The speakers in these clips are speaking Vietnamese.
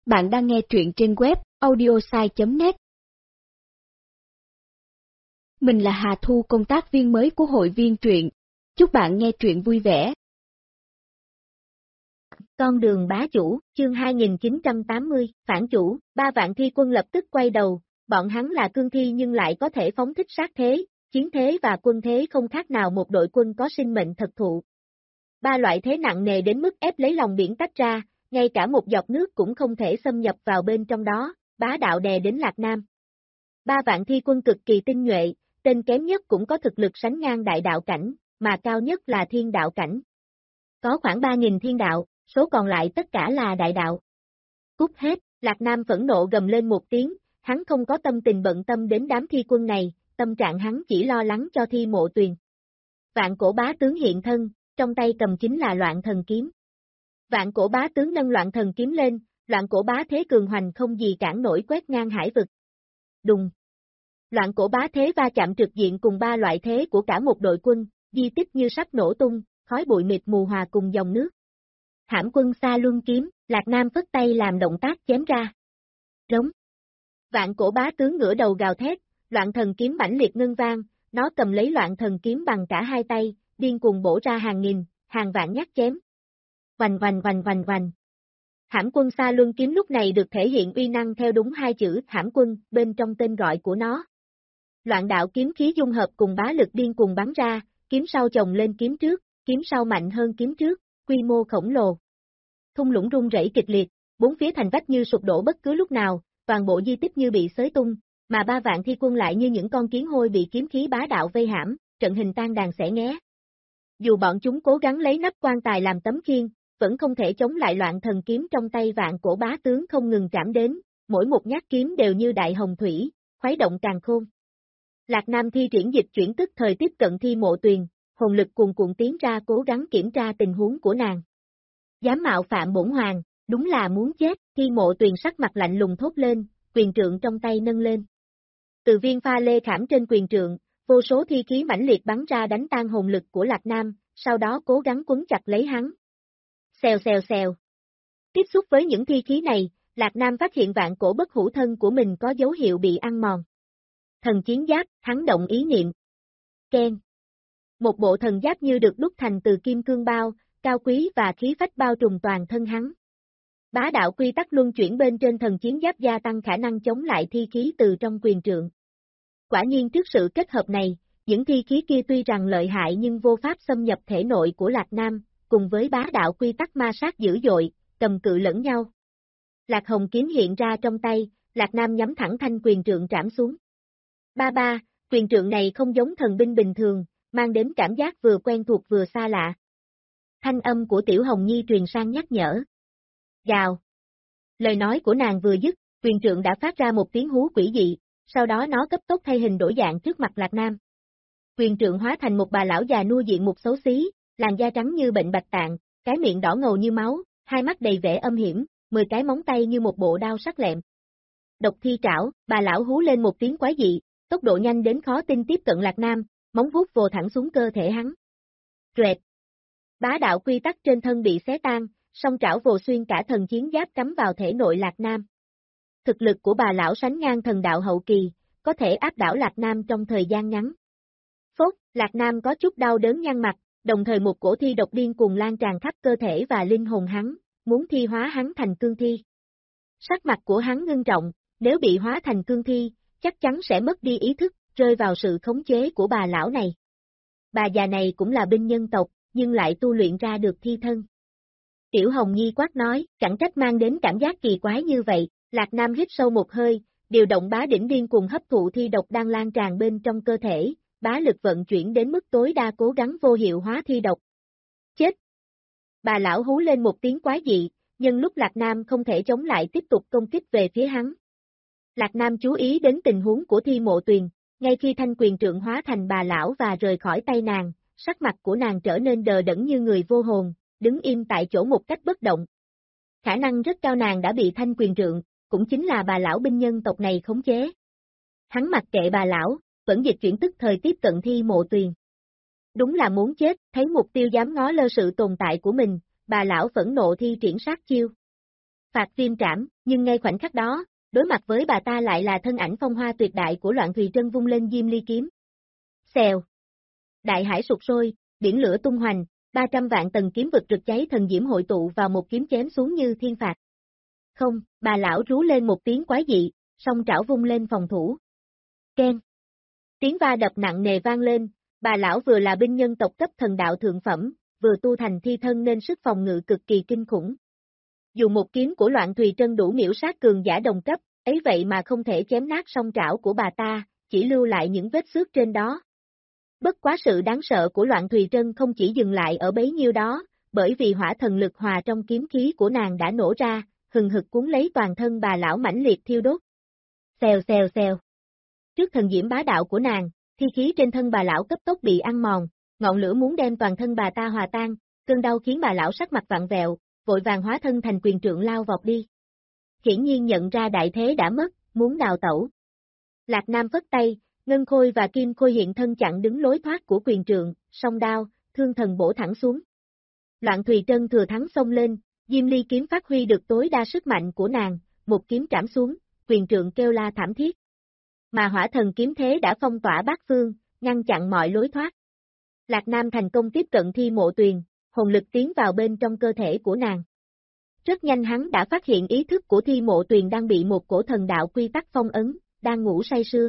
Bạn đang nghe truyện trên web audiosai.net. Mình là Hà Thu, công tác viên mới của hội viên truyện. Chúc bạn nghe truyện vui vẻ. Con đường bá chủ, chương 2980, phản chủ, 3 vạn thi quân lập tức quay đầu, bọn hắn là cương thi nhưng lại có thể phóng thích sát thế, chiến thế và quân thế không khác nào một đội quân có sinh mệnh thật thụ. 3 loại thế nặng nề đến mức ép lấy lòng biển tách ra, ngay cả một giọt nước cũng không thể xâm nhập vào bên trong đó, bá đạo đè đến Lạc Nam. 3 vạn thi quân cực kỳ tinh nhuệ, tên kém nhất cũng có thực lực sánh ngang đại đạo cảnh, mà cao nhất là thiên đạo cảnh. Có khoảng 3.000 thiên đạo, số còn lại tất cả là đại đạo. Cút hết, Lạc Nam phẫn nộ gầm lên một tiếng, hắn không có tâm tình bận tâm đến đám thi quân này, tâm trạng hắn chỉ lo lắng cho Thi Mộ Tuyền. Vạn cổ bá tướng hiện thân, trong tay cầm chính là loạn thần kiếm. Vạn cổ bá tướng nâng loạn thần kiếm lên, loạn cổ bá thế cường hoành không gì cản nổi quét ngang hải vực. Đùng! Loạn cổ bá thế va chạm trực diện cùng 3 loại thế của cả một đội quân, di tích như sắp nổ tung, khói bụi mịt mù hòa cùng dòng nước. Hãm quân xa luân kiếm, Lạc Nam phất tay làm động tác chém ra. Rống! Vạn cổ bá tướng ngửa đầu gào thét, loạn thần kiếm mãnh liệt ngân vang, nó cầm lấy loạn thần kiếm bằng cả hai tay, điên cuồng bổ ra hàng nghìn, hàng vạn nhát chém. Vành vành vành vành vành. Hãm quân xa luân kiếm lúc này được thể hiện uy năng theo đúng 2 chữ hãm quân bên trong tên gọi của nó. Loạn đạo kiếm khí dung hợp cùng bá lực điên cuồng bắn ra, kiếm sau chồng lên kiếm trước, kiếm sau mạnh hơn kiếm trước, quy mô khổng lồ. Thung lũng rung rẩy kịch liệt, 4 phía thành vách như sụp đổ bất cứ lúc nào, toàn bộ di tích như bị xới tung, mà 3 vạn thi quân lại như những con kiến hôi bị kiếm khí bá đạo vây hãm, trận hình tan đàn xẻ nghé. Dù bọn chúng cố gắng lấy nắp quan tài làm tấm khiên, vẫn không thể chống lại loạn thần kiếm trong tay vạn cổ bá tướng không ngừng trảm đến, mỗi một nhát kiếm đều như đại hồng thủy, khuấy động càn khôn. Lạc Nam thi triển dịch chuyển tức thời tiếp cận Thi Mộ Tuyền, hồn lực cuồn cuộn tiến ra cố gắng kiểm tra tình huống của nàng. Dám mạo phạm bổn hoàng, đúng là muốn chết, Thi Mộ Tuyền sắc mặt lạnh lùng thốt lên, quyền trượng trong tay nâng lên. Từ viên pha lê khảm trên quyền trượng, vô số thi khí mãnh liệt bắn ra đánh tan hồn lực của Lạc Nam, sau đó cố gắng quấn chặt lấy hắn. Xèo xèo xèo. Tiếp xúc với những thi khí này, Lạc Nam phát hiện vạn cổ bất hủ thân của mình có dấu hiệu bị ăn mòn. Thần chiến giáp, hắn động ý niệm. Keng. Một bộ thần giáp như được đúc thành từ kim cương bao, cao quý và khí phách bao trùm toàn thân hắn. Bá đạo quy tắc luân chuyển bên trên thần chiến giáp gia tăng khả năng chống lại thi khí từ trong quyền trượng. Quả nhiên trước sự kết hợp này, những thi khí kia tuy rằng lợi hại nhưng vô pháp xâm nhập thể nội của Lạc Nam, cùng với bá đạo quy tắc ma sát dữ dội, cầm cự lẫn nhau. Lạc Hồng kiếm hiện ra trong tay, Lạc Nam nhắm thẳng thanh quyền trượng trảm xuống. Ba, quyền trượng này không giống thần binh bình thường, mang đến cảm giác vừa quen thuộc vừa xa lạ. Thanh âm của Tiểu Hồng Nhi truyền sang nhắc nhở. Gào. Lời nói của nàng vừa dứt, quyền trượng đã phát ra một tiếng hú quỷ dị, sau đó nó cấp tốc thay hình đổi dạng trước mặt Lạc Nam. Quyền trượng hóa thành một bà lão già nua diện mục xấu xí, làn da trắng như bệnh bạch tạng, cái miệng đỏ ngầu như máu, hai mắt đầy vẻ âm hiểm, 10 cái móng tay như một bộ đao sắc lẹm. Độc thi trảo, bà lão hú lên một tiếng quái dị, tốc độ nhanh đến khó tin tiếp cận Lạc Nam, móng vuốt vồ thẳng xuống cơ thể hắn. Rệt. Bá đạo quy tắc trên thân bị xé tan, song trảo vồ xuyên cả thần chiến giáp cắm vào thể nội Lạc Nam. Thực lực của bà lão sánh ngang thần đạo hậu kỳ, có thể áp đảo Lạc Nam trong thời gian ngắn. Phốt, Lạc Nam có chút đau đớn nhăn mặt, đồng thời một cổ thi độc điên cuồng lan tràn khắp cơ thể và linh hồn hắn, muốn thi hóa hắn thành cương thi. Sắc mặt của hắn ngưng trọng, nếu bị hóa thành cương thi, chắc chắn sẽ mất đi ý thức, rơi vào sự khống chế của bà lão này. Bà già này cũng là binh nhân tộc, nhưng lại tu luyện ra được thi thân. Tiểu Hồng Nhi quát nói, chẳng trách mang đến cảm giác kỳ quái như vậy, Lạc Nam hít sâu một hơi, điều động bá đỉnh điên cuồng hấp thụ thi độc đang lan tràn bên trong cơ thể, bá lực vận chuyển đến mức tối đa cố gắng vô hiệu hóa thi độc. Chết! Bà lão hú lên một tiếng quái dị, nhưng lúc Lạc Nam không thể chống lại tiếp tục công kích về phía hắn. Lạc Nam chú ý đến tình huống của Thi Mộ Tuyền, ngay khi thanh quyền trượng hóa thành bà lão và rời khỏi tay nàng, sắc mặt của nàng trở nên đờ đẫn như người vô hồn, đứng im tại chỗ một cách bất động. Khả năng rất cao nàng đã bị thanh quyền trượng, cũng chính là bà lão binh nhân tộc này khống chế. Hắn mặc kệ bà lão, vẫn dịch chuyển tức thời tiếp cận Thi Mộ Tuyền. Đúng là muốn chết, thấy mục tiêu dám ngó lơ sự tồn tại của mình, bà lão phẫn nộ thi triển sát chiêu. phạt viêm trảm, nhưng ngay khoảnh khắc đó, đối mặt với bà ta lại là thân ảnh phong hoa tuyệt đại của Loạn Thùy Trân vung lên diêm ly kiếm. Xèo. Đại hải sụt sôi, biển lửa tung hoành, 300 vạn tầng kiếm vực rực cháy thần diễm hội tụ vào một kiếm chém xuống như thiên phạt. Không, bà lão rú lên một tiếng quái dị, song trảo vung lên phòng thủ. Keng. Tiếng va đập nặng nề vang lên, bà lão vừa là binh nhân tộc cấp thần đạo thượng phẩm, vừa tu thành thi thân nên sức phòng ngự cực kỳ kinh khủng. Dù một kiếm của Loạn Thùy Trân đủ miễu sát cường giả đồng cấp, ấy vậy mà không thể chém nát song trảo của bà ta, chỉ lưu lại những vết xước trên đó. Bất quá sự đáng sợ của Loạn Thùy Trân không chỉ dừng lại ở bấy nhiêu đó, bởi vì hỏa thần lực hòa trong kiếm khí của nàng đã nổ ra, hừng hực cuốn lấy toàn thân bà lão mãnh liệt thiêu đốt. Xèo xèo xèo. Trước thần diễm bá đạo của nàng, thi khí trên thân bà lão cấp tốc bị ăn mòn, ngọn lửa muốn đem toàn thân bà ta hòa tan, cơn đau khiến bà lão sắc mặt vặn vẹo, vội vàng hóa thân thành quyền trượng lao vọt đi. Hiển nhiên nhận ra đại thế đã mất, muốn đào tẩu. Lạc Nam phất tay, Ngân Khôi và Kim Khôi hiện thân chặn đứng lối thoát của quyền trượng, song đao, thương thần bổ thẳng xuống. Loạn Thùy Trân thừa thắng xông lên, diêm ly kiếm phát huy được tối đa sức mạnh của nàng, một kiếm trảm xuống, quyền trượng kêu la thảm thiết. Mà hỏa thần kiếm thế đã phong tỏa bát phương, ngăn chặn mọi lối thoát. Lạc Nam thành công tiếp cận Thi Mộ Tuyền, hồn lực tiến vào bên trong cơ thể của nàng. Rất nhanh hắn đã phát hiện ý thức của Thi Mộ Tuyền đang bị một cổ thần đạo quy tắc phong ấn, đang ngủ say sưa.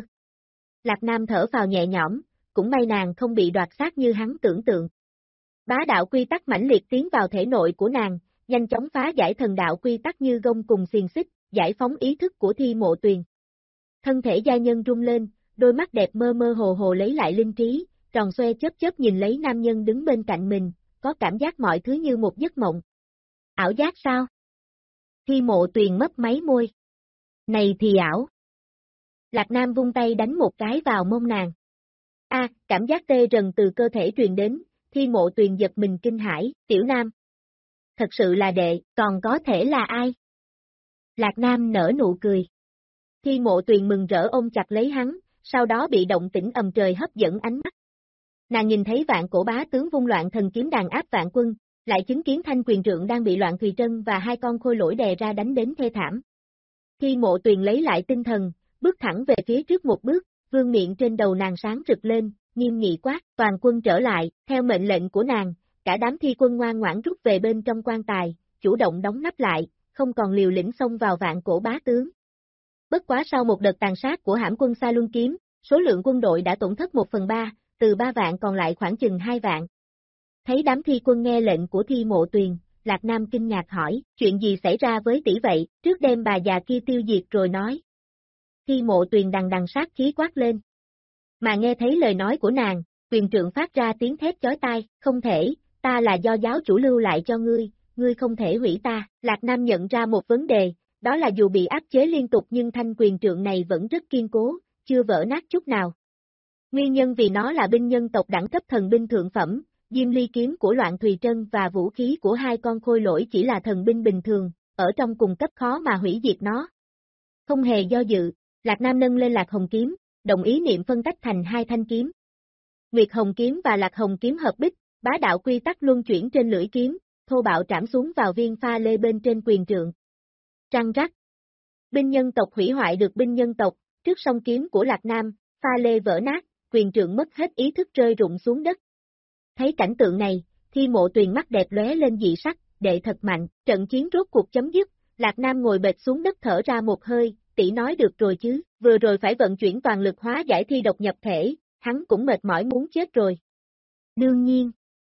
Lạc Nam thở vào nhẹ nhõm, cũng may nàng không bị đoạt xác như hắn tưởng tượng. Bá đạo quy tắc mãnh liệt tiến vào thể nội của nàng, nhanh chóng phá giải thần đạo quy tắc như gông cùng xiềng xích, giải phóng ý thức của Thi Mộ Tuyền. Thân thể gia nhân rung lên, đôi mắt đẹp mơ mơ hồ hồ lấy lại linh trí, tròn xoe chớp chớp nhìn lấy nam nhân đứng bên cạnh mình, có cảm giác mọi thứ như một giấc mộng. Ảo giác sao? Thi Mộ Tuyền mấp máy môi. Này thì ảo. Lạc Nam vung tay đánh một cái vào mông nàng. Cảm giác tê rần từ cơ thể truyền đến, Thi Mộ Tuyền giật mình kinh hãi, tiểu nam. Thật sự là đệ, còn có thể là ai? Lạc Nam nở nụ cười. Thi Mộ Tuyền mừng rỡ ôm chặt lấy hắn, sau đó bị động tĩnh ầm trời hấp dẫn ánh mắt. Nàng nhìn thấy Vạn Cổ bá tướng vung Loạn Thần kiếm đàn áp vạn quân, lại chứng kiến thanh quyền trượng đang bị Loạn Thùy Trân và hai con khôi lỗi đè ra đánh đến thê thảm. Thi Mộ Tuyền lấy lại tinh thần, bước thẳng về phía trước một bước, vương miệng trên đầu nàng sáng rực lên, nghiêm nghị quát, toàn quân trở lại, theo mệnh lệnh của nàng, cả đám thi quân ngoan ngoãn rút về bên trong quan tài, chủ động đóng nắp lại, không còn liều lĩnh xông vào Vạn Cổ bá tướng. Bất quá sau một đợt tàn sát của hãm quân Sa Luân kiếm, số lượng quân đội đã tổn thất 1/3, từ 3 vạn còn lại khoảng chừng 2 vạn. Thấy đám thi quân nghe lệnh của Thi Mộ Tuyền, Lạc Nam kinh ngạc hỏi, chuyện gì xảy ra với tỷ vậy, trước đêm bà già kia tiêu diệt rồi nói. Thi Mộ Tuyền đằng đằng sát khí quát lên. Mà nghe thấy lời nói của nàng, quyền trượng phát ra tiếng thét chói tai, không thể, ta là do giáo chủ lưu lại cho ngươi không thể hủy ta. Lạc Nam nhận ra một vấn đề, đó là dù bị áp chế liên tục nhưng thanh quyền trượng này vẫn rất kiên cố, chưa vỡ nát chút nào. Nguyên nhân vì nó là binh nhân tộc đẳng cấp thần binh thượng phẩm, diêm ly kiếm của Loạn Thùy Trân và vũ khí của hai con khôi lỗi chỉ là thần binh bình thường, ở trong cùng cấp khó mà hủy diệt nó. Không hề do dự, Lạc Nam nâng lên Lạc Hồng kiếm, đồng ý niệm phân tách thành hai thanh kiếm. Nguyệt Hồng kiếm và Lạc Hồng kiếm hợp bích, bá đạo quy tắc luân chuyển trên lưỡi kiếm, thô bạo trảm xuống vào viên pha lê bên trên quyền trượng. Trăng rắc. Binh nhân tộc hủy hoại được binh nhân tộc, trước song kiếm của Lạc Nam, pha lê vỡ nát, quyền trượng mất hết ý thức rơi rụng xuống đất. Thấy cảnh tượng này, Thi Mộ Tuyền mắt đẹp lóe lên dị sắc, đệ thật mạnh, trận chiến rốt cuộc chấm dứt, Lạc Nam ngồi bệt xuống đất thở ra một hơi, tỷ nói được rồi chứ, vừa rồi phải vận chuyển toàn lực hóa giải thi độc nhập thể, hắn cũng mệt mỏi muốn chết rồi. Đương nhiên.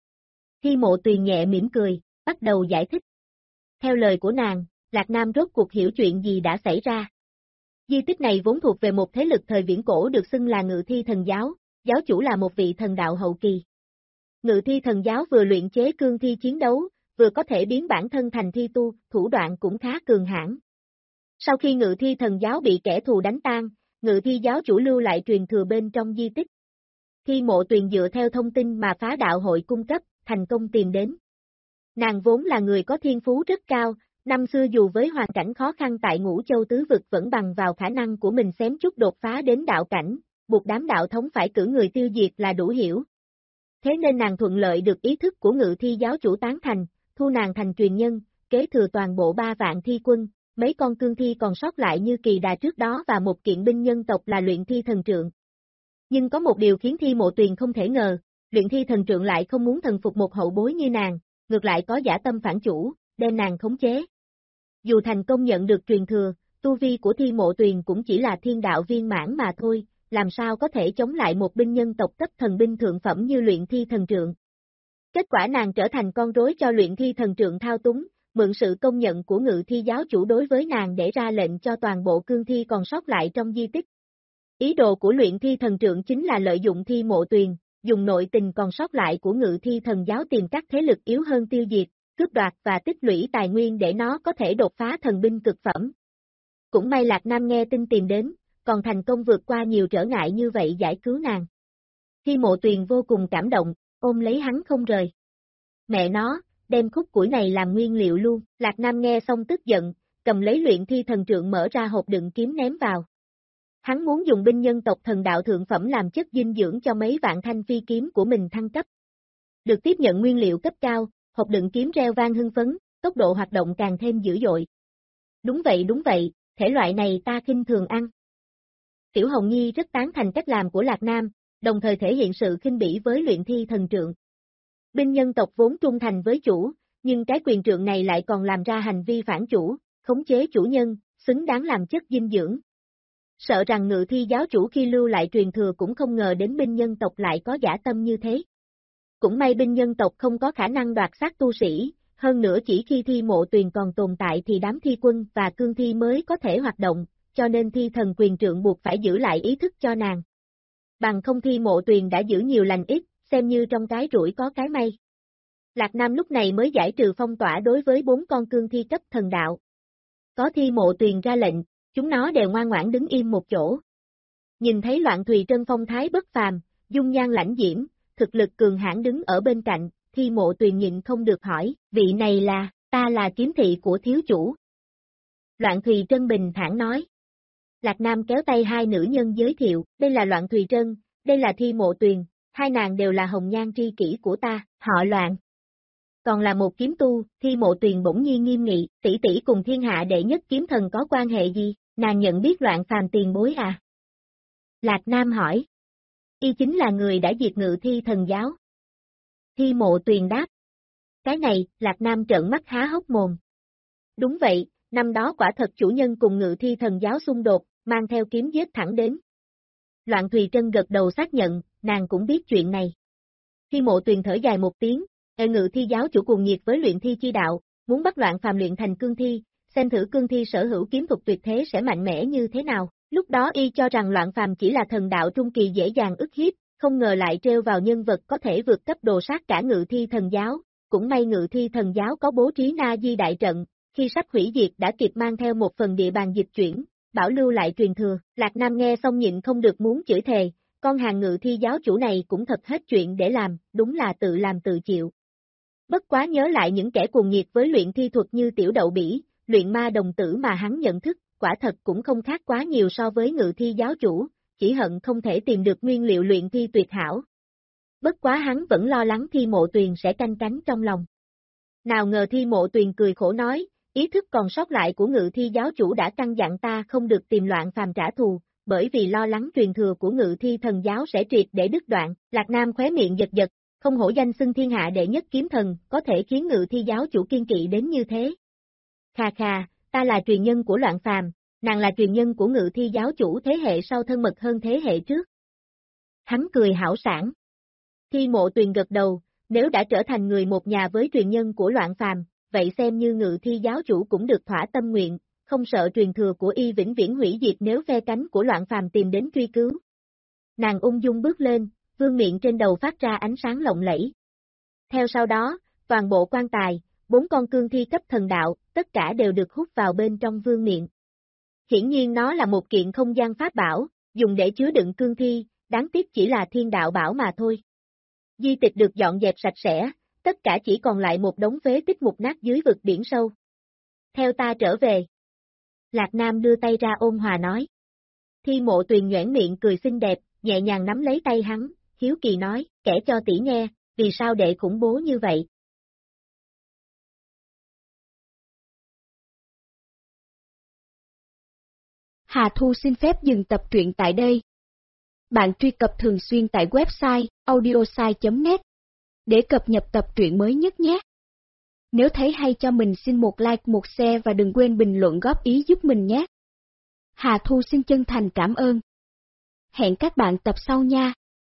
Thi Mộ Tuyền nhẹ mỉm cười, bắt đầu giải thích. Theo lời của nàng, Lạc Nam rốt cuộc hiểu chuyện gì đã xảy ra. Di tích này vốn thuộc về một thế lực thời viễn cổ được xưng là Ngự Thi Thần Giáo, giáo chủ là một vị thần đạo hậu kỳ. Ngự Thi Thần Giáo vừa luyện chế cương thi chiến đấu, vừa có thể biến bản thân thành thi tu, thủ đoạn cũng khá cường hãn. Sau khi Ngự Thi Thần Giáo bị kẻ thù đánh tan, Ngự Thi giáo chủ lưu lại truyền thừa bên trong di tích. Thi Mộ Tuyền dựa theo thông tin mà phá đạo hội cung cấp, thành công tìm đến. Nàng vốn là người có thiên phú rất cao, năm xưa dù với hoàn cảnh khó khăn tại Ngũ Châu tứ vực vẫn bằng vào khả năng của mình xém chút đột phá đến đạo cảnh, buộc đám đạo thống phải cử người tiêu diệt là đủ hiểu. Thế nên nàng thuận lợi được ý thức của Ngự Thi giáo chủ tán thành, thu nàng thành truyền nhân, kế thừa toàn bộ 3 vạn thi quân, mấy con cương thi còn sót lại như kỳ đà trước đó và một kiện binh nhân tộc là luyện thi thần trượng. Nhưng có một điều khiến Thi Mộ Tuyền không thể ngờ, luyện thi thần trượng lại không muốn thần phục một hậu bối như nàng, ngược lại có dã tâm phản chủ, đem nàng khống chế. Dù thành công nhận được truyền thừa, tu vi của Thi Mộ Tuyền cũng chỉ là thiên đạo viên mãn mà thôi, làm sao có thể chống lại một binh nhân tộc cấp thần binh thượng phẩm như luyện thi thần trượng. Kết quả nàng trở thành con rối cho luyện thi thần trượng thao túng, mượn sự công nhận của Ngự Thi giáo chủ đối với nàng để ra lệnh cho toàn bộ cương thi còn sót lại trong di tích. Ý đồ của luyện thi thần trượng chính là lợi dụng Thi Mộ Tuyền, dùng nội tình còn sót lại của Ngự Thi thần giáo tìm các thế lực yếu hơn tiêu diệt, cướp đoạt và tích lũy tài nguyên để nó có thể đột phá thần binh cực phẩm. Cũng may Lạc Nam nghe tin tìm đến, còn thành công vượt qua nhiều trở ngại như vậy giải cứu nàng. Thi Mộ Tuyền vô cùng cảm động, ôm lấy hắn không rời. Mẹ nó, đem khúc củi này làm nguyên liệu luôn, Lạc Nam nghe xong tức giận, cầm lấy luyện thi thần trượng mở ra hộp đựng kiếm ném vào. Hắn muốn dùng binh nhân tộc thần đạo thượng phẩm làm chất dinh dưỡng cho mấy vạn thanh phi kiếm của mình thăng cấp. Được tiếp nhận nguyên liệu cấp cao, hộp đựng kiếm reo vang hưng phấn, tốc độ hoạt động càng thêm dữ dội. Đúng vậy, thể loại này ta khinh thường ăn. Tiểu Hồng Nhi rất tán thành cách làm của Lạc Nam, đồng thời thể hiện sự khinh bỉ với luyện thi thần trượng. Binh nhân tộc vốn trung thành với chủ, nhưng cái quyền trượng này lại còn làm ra hành vi phản chủ, khống chế chủ nhân, xứng đáng làm chất dinh dưỡng. Sợ rằng Ngự Thi giáo chủ khi lưu lại truyền thừa cũng không ngờ đến binh nhân tộc lại có dã tâm như thế. Cũng may binh nhân tộc không có khả năng đoạt xác tu sĩ, hơn nữa chỉ khi Thi Mộ Tuyền còn tồn tại thì đám thi quân và cương thi mới có thể hoạt động, cho nên thi thần quyền trượng buộc phải giữ lại ý thức cho nàng. Bằng không Thi Mộ Tuyền đã giữ nhiều lành ít, xem như trong cái rủi có cái may. Lạc Nam lúc này mới giải trừ phong tỏa đối với 4 con cương thi cấp thần đạo. Có Thi Mộ Tuyền ra lệnh, chúng nó đều ngoan ngoãn đứng im một chỗ. Nhìn thấy Loạn Thùy Trân phong thái bất phàm, dung nhan lãnh diễm, thực lực cường hãn đứng ở bên cạnh, Thi Mộ Tuyền nhịn không được hỏi, vị này là, ta là kiếm thị của thiếu chủ. Loạn Thùy Trân bình thản nói. Lạc Nam kéo tay hai nữ nhân giới thiệu, đây là Loạn Thùy Trân, đây là Thi Mộ Tuyền, hai nàng đều là hồng nhan tri kỷ của ta, họ Loạn. Còn là một kiếm tu, Thi Mộ Tuyền bỗng nhiên nghiêm nghị, tỷ tỷ cùng thiên hạ đệ nhất kiếm thần có quan hệ gì, nàng nhận biết Loạn Phàm tiền bối à? Lạc Nam hỏi. Y chính là người đã diệt Ngự Thi thần giáo. Thi Mộ Tuyền đáp. Cái này, Lạc Nam trợn mắt há hốc mồm. Đúng vậy, năm đó quả thật chủ nhân cùng Ngự Thi thần giáo xung đột, mang theo kiếm giết thẳng đến. Loạn Thùy Trân gật đầu xác nhận, nàng cũng biết chuyện này. Thi Mộ Tuyền thở dài một tiếng, Ngự Thi giáo chủ cuồng nhiệt với luyện thi chi đạo, muốn bắt Loạn Phàm luyện thành cương thi, xem thử cương thi sở hữu kiếm thuật tuyệt thế sẽ mạnh mẽ như thế nào. Lúc đó y cho rằng Loạn Phàm chỉ là thần đạo trung kỳ dễ dàng ức hiếp, không ngờ lại trêu vào nhân vật có thể vượt cấp đồ sát cả Ngự Thi thần giáo. Cũng may Ngự Thi thần giáo có bố trí Na Di đại trận, khi sắp hủy diệt đã kịp mang theo một phần địa bàn dịch chuyển, bảo lưu lại truyền thừa. Lạc Nam nghe xong nhịn không được muốn chửi thề, con hàng Ngự Thi giáo chủ này cũng thật hết chuyện để làm, đúng là tự làm tự chịu. Bất quá nhớ lại những kẻ cuồng nhiệt với luyện thi thuật như Tiểu Đậu Bỉ, luyện ma đồng tử mà hắn nhận thức, quả thật cũng không khác quá nhiều so với Ngự Thi giáo chủ, chỉ hận không thể tìm được nguyên liệu luyện thi tuyệt hảo. Bất quá hắn vẫn lo lắng Thi Mộ Tuyền sẽ canh cánh trong lòng. Nào ngờ Thi Mộ Tuyền cười khổ nói, ý thức còn sót lại của Ngự Thi giáo chủ đã căn dặn ta không được tìm Loạn Phàm trả thù, bởi vì lo lắng truyền thừa của Ngự Thi thần giáo sẽ triệt để đứt đoạn. Lạc Nam khóe miệng giật giật, không hổ danh xưng thiên hạ đệ nhất kiếm thần, có thể khiến Ngự Thi giáo chủ kiên kỵ đến như thế. Khà khà, ta là truyền nhân của Loạn Phàm, nàng là truyền nhân của Ngự Thi giáo chủ thế hệ sau thân mật hơn thế hệ trước. Hắn cười hảo sảng. Thi Mộ Tuyền gật đầu, nếu đã trở thành người một nhà với truyền nhân của Loạn Phàm, vậy xem như Ngự Thi giáo chủ cũng được thỏa tâm nguyện, không sợ truyền thừa của y vĩnh viễn hủy diệt nếu phe cánh của Loạn Phàm tìm đến truy cứu. Nàng ung dung bước lên, vương miện trên đầu phát ra ánh sáng lộng lẫy. Theo sau đó, toàn bộ quan tài, 4 con cương thi cấp thần đạo, tất cả đều được hút vào bên trong vương miện. Hiển nhiên nó là một kiện không gian pháp bảo, dùng để chứa đựng cương thi, đáng tiếc chỉ là thiên đạo bảo mà thôi. Di tịch được dọn dẹp sạch sẽ, tất cả chỉ còn lại một đống phế tích mục nát dưới vực biển sâu. Theo ta trở về. Lạc Nam đưa tay ra ôn hòa nói. Thi Mộ Tuyền nhoẻn miệng cười xinh đẹp, nhẹ nhàng nắm lấy tay hắn, hiếu kỳ nói, kể cho tỷ nghe, vì sao đệ khủng bố như vậy? Hà Thu xin phép dừng tập truyện tại đây. Bạn truy cập thường xuyên tại website audiosai.net để cập nhật tập truyện mới nhất nhé. Nếu thấy hay cho mình xin một like, một share và đừng quên bình luận góp ý giúp mình nhé. Hà Thu xin chân thành cảm ơn. Hẹn các bạn tập sau nha.